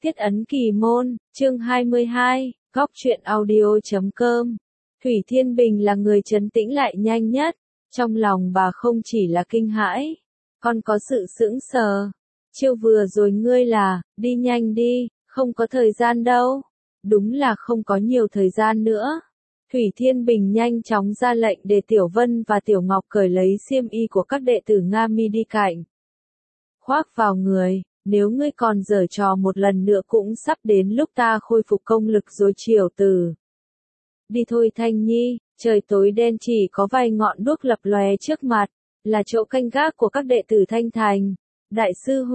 Tiết ấn kỳ môn, chương 22, góc truyện audio.com. Thủy Thiên Bình là người trấn tĩnh lại nhanh nhất, trong lòng bà không chỉ là kinh hãi, còn có sự sững sờ. Chiêu vừa rồi ngươi là, đi nhanh đi, không có thời gian đâu. Đúng là không có nhiều thời gian nữa. Thủy Thiên Bình nhanh chóng ra lệnh để Tiểu Vân và Tiểu Ngọc cởi lấy xiêm y của các đệ tử Nga Mi đi cạnh. Khoác vào người, nếu ngươi còn giở trò một lần nữa cũng sắp đến lúc ta khôi phục công lực rồi chiều từ. Đi thôi Thanh Nhi, trời tối đen chỉ có vài ngọn đuốc lập lòe trước mặt, là chỗ canh gác của các đệ tử Thanh Thành. Đại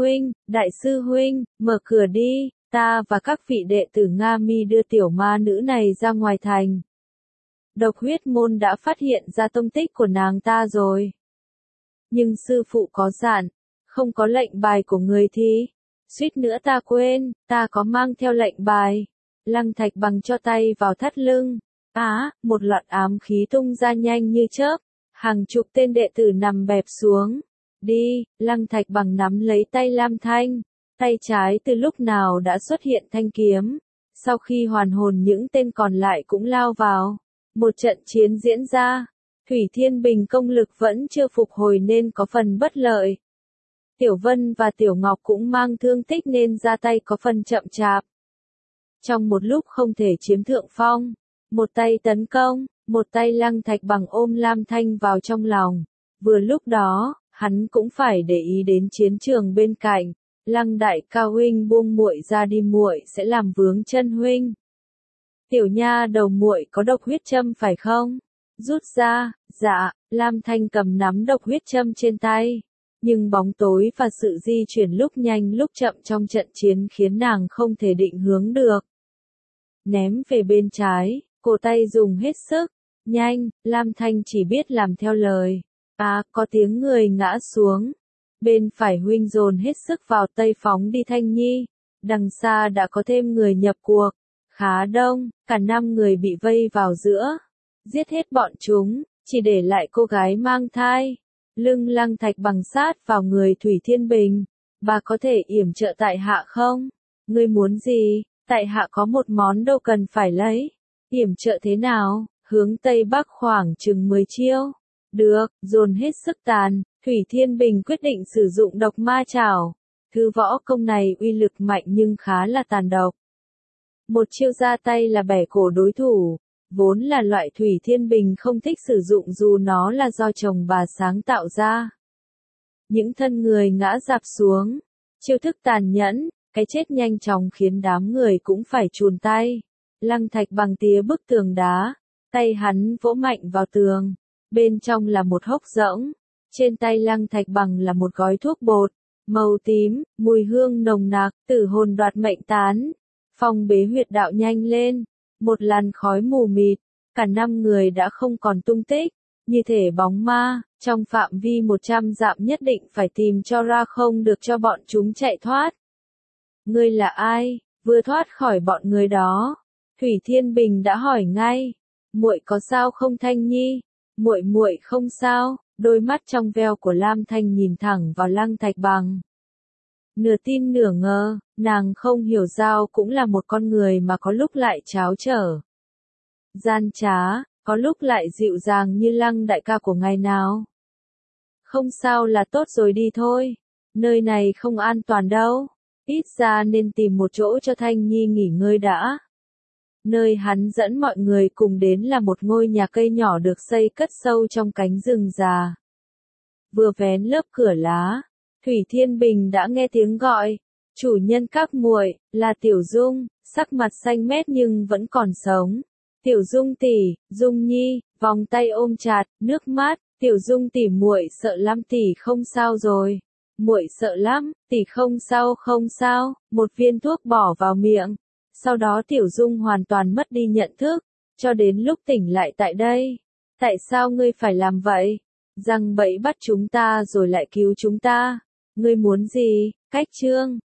sư huynh, mở cửa đi, ta và các vị đệ tử Nga Mi đưa tiểu ma nữ này ra ngoài thành. Độc huyết môn đã phát hiện ra tông tích của nàng ta rồi. Nhưng sư phụ có dặn, không có lệnh bài của người thì, suýt nữa ta quên, ta có mang theo lệnh bài. Lăng Thạch Bằng cho tay vào thắt lưng. Một loạt ám khí tung ra nhanh như chớp, hàng chục tên đệ tử nằm bẹp xuống. Đi, Lăng Thạch Bằng nắm lấy tay Lam Thanh, tay trái từ lúc nào đã xuất hiện thanh kiếm. Sau khi hoàn hồn những tên còn lại cũng lao vào. Một trận chiến diễn ra, Thủy Thiên Bình công lực vẫn chưa phục hồi nên có phần bất lợi. Tiểu Vân và Tiểu Ngọc cũng mang thương tích nên ra tay có phần chậm chạp. Trong một lúc không thể chiếm thượng phong, một tay tấn công, một tay Lăng Thạch Bằng ôm Lam Thanh vào trong lòng. Vừa lúc đó, hắn cũng phải để ý đến chiến trường bên cạnh. Lăng đại ca huynh buông muội ra đi, muội sẽ làm vướng chân huynh. Tiểu nha đầu muội có độc huyết châm phải không? Rút ra. Dạ. Lam Thanh cầm nắm độc huyết châm trên tay. Nhưng bóng tối và sự di chuyển lúc nhanh lúc chậm trong trận chiến khiến nàng không thể định hướng được. Ném về bên trái, cổ tay dùng hết sức. Nhanh, Lam Thanh chỉ biết làm theo lời. Có tiếng người ngã xuống. Bên phải huynh dồn hết sức vào tây phóng đi Thanh Nhi. Đằng xa đã có thêm người nhập cuộc. Khá đông, cả 5 người bị vây vào giữa. Giết hết bọn chúng, chỉ để lại cô gái mang thai. Lưng Lăng Thạch Bằng sát vào người Thủy Thiên Bình. Bà có thể yểm trợ tại hạ không? Ngươi muốn gì? Tại hạ có một món đâu cần phải lấy. Yểm trợ thế nào? Hướng Tây Bắc khoảng chừng 10 chiêu. Được, dồn hết sức tàn, Thủy Thiên Bình quyết định sử dụng độc ma chảo. Thứ võ công này uy lực mạnh nhưng khá là tàn độc. Một chiêu ra tay là bẻ cổ đối thủ, vốn là loại Thủy Thiên Bình không thích sử dụng dù nó là do chồng bà sáng tạo ra. Những thân người ngã rạp xuống, chiêu thức tàn nhẫn, cái chết nhanh chóng khiến đám người cũng phải chùn tay. Lăng Thạch Bằng tía bức tường đá, tay hắn vỗ mạnh vào tường, bên trong là một hốc rỗng, trên tay Lăng Thạch Bằng là một gói thuốc bột, màu tím, mùi hương nồng nặc, tử hồn đoạt mệnh tán. Phong bế huyệt đạo nhanh lên, một làn khói mù mịt, cả 5 người đã không còn tung tích, như thể bóng ma, trong phạm vi 100 dặm nhất định phải tìm cho ra không được cho bọn chúng chạy thoát. Ngươi là ai? Vừa thoát khỏi bọn người đó, Thủy Thiên Bình đã hỏi ngay, muội có sao không Thanh Nhi? Muội không sao. Đôi mắt trong veo của Lam Thanh nhìn thẳng vào Lăng Thạch Bằng. Nửa tin nửa ngờ, nàng không hiểu Giao cũng là một con người mà có lúc lại tráo trở. Gian trá, có lúc lại dịu dàng như Lăng đại ca của ngày nào. Không sao là tốt rồi, đi thôi. Nơi này không an toàn đâu. Ít ra nên tìm một chỗ cho Thanh Nhi nghỉ ngơi đã. Nơi hắn dẫn mọi người cùng đến là một ngôi nhà cây nhỏ được xây cất sâu trong cánh rừng già. Vừa vén lớp cửa lá, Thủy Thiên Bình đã nghe tiếng gọi. Chủ nhân các muội, là Tiểu Dung, sắc mặt xanh mét nhưng vẫn còn sống. Tiểu Dung tỷ, Dung Nhi, vòng tay ôm chặt, nước mắt. Tiểu Dung tỷ, muội sợ lắm tỷ, không sao rồi. Muội sợ lắm, tỷ không sao. Một viên thuốc bỏ vào miệng. Sau đó Tiểu Dung hoàn toàn mất đi nhận thức, cho đến lúc tỉnh lại tại đây. Tại sao ngươi phải làm vậy? Giăng bẫy bắt chúng ta rồi lại cứu chúng ta. Ngươi muốn gì? Cách chương